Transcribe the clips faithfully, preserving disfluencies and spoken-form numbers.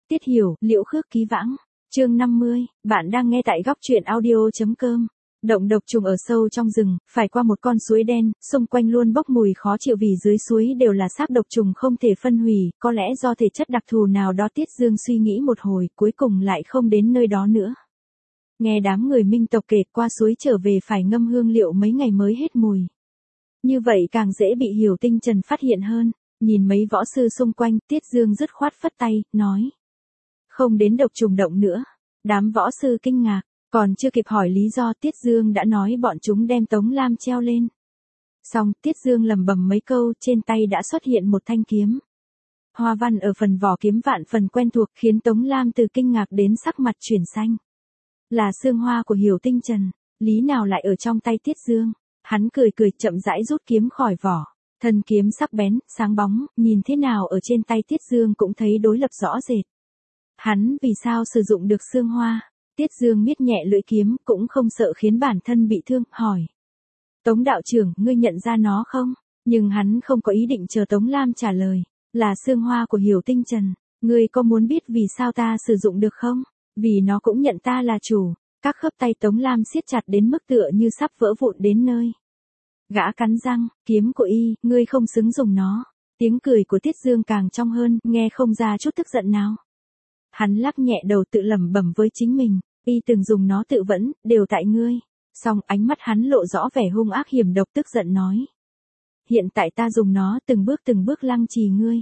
Tiết Hiểu, Liễu Khước Ký Vãng. Chương năm mươi, bạn đang nghe tại góc truyện audio.com. Động độc trùng ở sâu trong rừng, phải qua một con suối đen, xung quanh luôn bốc mùi khó chịu vì dưới suối đều là xác độc trùng không thể phân hủy, có lẽ do thể chất đặc thù nào đó. Tiết Dương suy nghĩ một hồi, cuối cùng lại không đến nơi đó nữa. Nghe đám người Minh tộc kể qua suối trở về phải ngâm hương liệu mấy ngày mới hết mùi. Như vậy càng dễ bị Hiểu Tinh Trần phát hiện hơn. Nhìn mấy võ sư xung quanh, Tiết Dương dứt khoát phất tay, nói. Không đến độc trùng động nữa. Đám võ sư kinh ngạc, còn chưa kịp hỏi lý do Tiết Dương đã nói bọn chúng đem Tống Lam treo lên. Xong, Tiết Dương lầm bầm mấy câu, trên tay đã xuất hiện một thanh kiếm. Hoa văn ở phần vỏ kiếm vạn phần quen thuộc khiến Tống Lam từ kinh ngạc đến sắc mặt chuyển xanh. Là xương hoa của Hiểu Tinh Trần, lý nào lại ở trong tay Tiết Dương. Hắn cười cười chậm rãi rút kiếm khỏi vỏ. Thân kiếm sắc bén, sáng bóng, nhìn thế nào ở trên tay Tiết Dương cũng thấy đối lập rõ rệt. Hắn vì sao sử dụng được xương hoa? Tiết Dương miết nhẹ lưỡi kiếm cũng không sợ khiến bản thân bị thương, hỏi. Tống đạo trưởng, ngươi nhận ra nó không? Nhưng hắn không có ý định chờ Tống Lam trả lời. Là xương hoa của Hiểu Tinh Trần. Ngươi có muốn biết vì sao ta sử dụng được không? Vì nó cũng nhận ta là chủ. Các khớp tay Tống Lam siết chặt đến mức tựa như sắp vỡ vụn đến nơi. Gã cắn răng, kiếm của y, ngươi không xứng dùng nó. Tiếng cười của Tiết Dương càng trong hơn, nghe không ra chút tức giận nào. Hắn lắc nhẹ đầu tự lẩm bẩm với chính mình, y từng dùng nó tự vẫn, đều tại ngươi. Xong ánh mắt hắn lộ rõ vẻ hung ác hiểm độc, tức giận nói. Hiện tại ta dùng nó từng bước từng bước lăng trì ngươi.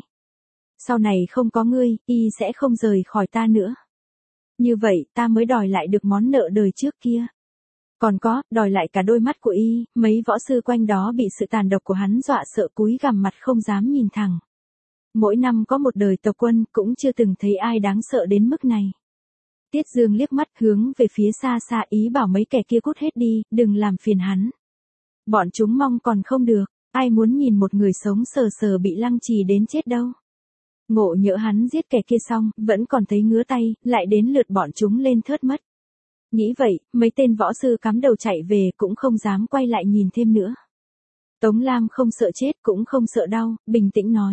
Sau này không có ngươi, y sẽ không rời khỏi ta nữa. Như vậy ta mới đòi lại được món nợ đời trước kia. Còn có, đòi lại cả đôi mắt của y. Mấy võ sư quanh đó bị sự tàn độc của hắn dọa sợ cúi gằm mặt không dám nhìn thẳng. Mỗi năm có một đời tộc quân, cũng chưa từng thấy ai đáng sợ đến mức này. Tiết Dương liếc mắt hướng về phía xa xa, ý bảo mấy kẻ kia cút hết đi, đừng làm phiền hắn. Bọn chúng mong còn không được, ai muốn nhìn một người sống sờ sờ bị lăng trì đến chết đâu. Ngộ nhỡ hắn giết kẻ kia xong, vẫn còn thấy ngứa tay, lại đến lượt bọn chúng lên thớt mất. Nghĩ vậy, mấy tên võ sư cắm đầu chạy về cũng không dám quay lại nhìn thêm nữa. Tống Lam không sợ chết cũng không sợ đau, bình tĩnh nói.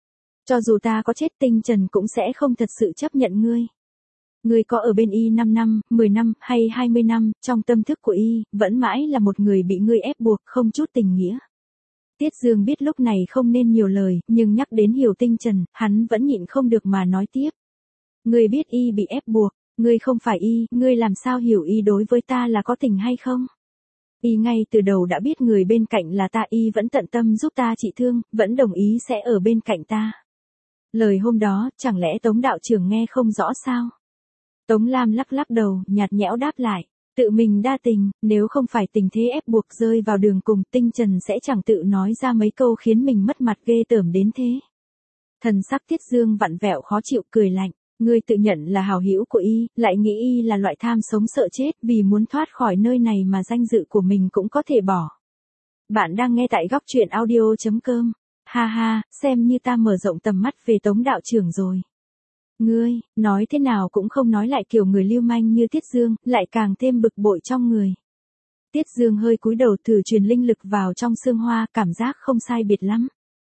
Cho dù ta có chết, Tinh Trần cũng sẽ không thật sự chấp nhận ngươi. Ngươi có ở bên y năm năm, mười năm hay hai mươi năm, trong tâm thức của y, vẫn mãi là một người bị ngươi ép buộc, không chút tình nghĩa. Tiết Dương biết lúc này không nên nhiều lời, nhưng nhắc đến Hiểu Tinh Trần, hắn vẫn nhịn không được mà nói tiếp. Ngươi biết y bị ép buộc, ngươi không phải y, ngươi làm sao hiểu y đối với ta là có tình hay không? Y ngay từ đầu đã biết người bên cạnh là ta, y vẫn tận tâm giúp ta trị thương, vẫn đồng ý sẽ ở bên cạnh ta. Lời hôm đó, chẳng lẽ Tống đạo trưởng nghe không rõ sao? Tống Lam lắc lắc đầu, nhạt nhẽo đáp lại. Tự mình đa tình, nếu không phải tình thế ép buộc rơi vào đường cùng, Tinh Trần sẽ chẳng tự nói ra mấy câu khiến mình mất mặt ghê tởm đến thế. Thần sắc Tiết Dương vặn vẹo khó chịu, cười lạnh. Ngươi tự nhận là hảo hữu của y, lại nghĩ y là loại tham sống sợ chết, vì muốn thoát khỏi nơi này mà danh dự của mình cũng có thể bỏ. Bạn đang nghe tại góc truyện audio.com. Ha ha, xem như ta mở rộng tầm mắt về Tống đạo trưởng rồi. Ngươi, nói thế nào cũng không nói lại kiểu người lưu manh như Tiết Dương, lại càng thêm bực bội trong người. Tiết Dương hơi cúi đầu thử truyền linh lực vào trong xương hoa, cảm giác không sai biệt lắm.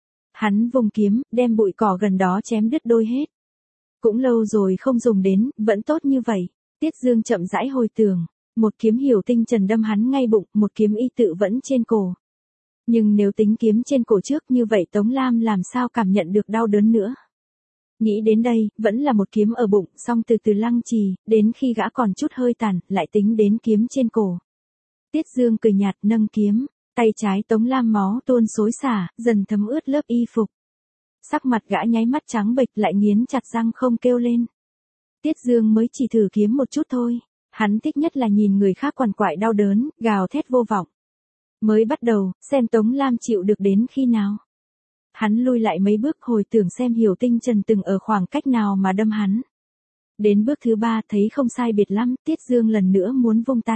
Hắn vùng kiếm, đem bụi cỏ gần đó chém đứt đôi hết. Cũng lâu rồi không dùng đến, vẫn tốt như vậy. Tiết Dương chậm rãi hồi tưởng, một kiếm Hiểu Tinh Trần đâm hắn ngay bụng, một kiếm y tự vẫn trên cổ. Nhưng nếu tính kiếm trên cổ trước như vậy Tống Lam làm sao cảm nhận được đau đớn nữa. Nghĩ đến đây, vẫn là một kiếm ở bụng, xong từ từ lăng trì, đến khi gã còn chút hơi tàn, lại tính đến kiếm trên cổ. Tiết Dương cười nhạt nâng kiếm, tay trái Tống Lam máu tuôn xối xả, dần thấm ướt lớp y phục. Sắc mặt gã nháy mắt trắng bệch, lại nghiến chặt răng không kêu lên. Tiết Dương mới chỉ thử kiếm một chút thôi, hắn thích nhất là nhìn người khác quằn quại đau đớn, gào thét vô vọng. Mới bắt đầu, xem Tống Lam chịu được đến khi nào. Hắn lui lại mấy bước hồi tưởng xem Hiểu Tinh Trần từng ở khoảng cách nào mà đâm hắn. Đến bước thứ ba thấy không sai biệt lắm, Tiết Dương lần nữa muốn vung tay.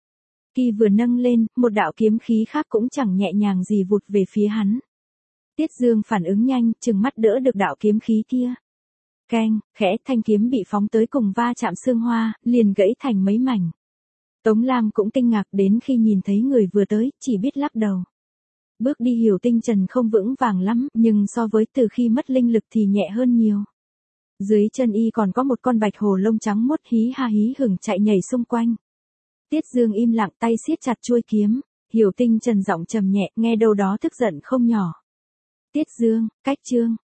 Khi vừa nâng lên, một đạo kiếm khí khác cũng chẳng nhẹ nhàng gì vụt về phía hắn. Tiết Dương phản ứng nhanh, chừng mắt đỡ được đạo kiếm khí kia. Keng, khẽ, thanh kiếm bị phóng tới cùng va chạm xương hoa, liền gãy thành mấy mảnh. Tống Lam cũng kinh ngạc, đến khi nhìn thấy người vừa tới, chỉ biết lắc đầu. Bước đi Hiểu Tinh Trần không vững vàng lắm, nhưng so với từ khi mất linh lực thì nhẹ hơn nhiều. Dưới chân y còn có một con bạch hồ lông trắng muốt hí ha hí hửng chạy nhảy xung quanh. Tiết Dương im lặng tay siết chặt chuôi kiếm, Hiểu Tinh trần giọng trầm nhẹ, nghe đâu đó tức giận không nhỏ. Tiết Dương, cách chương.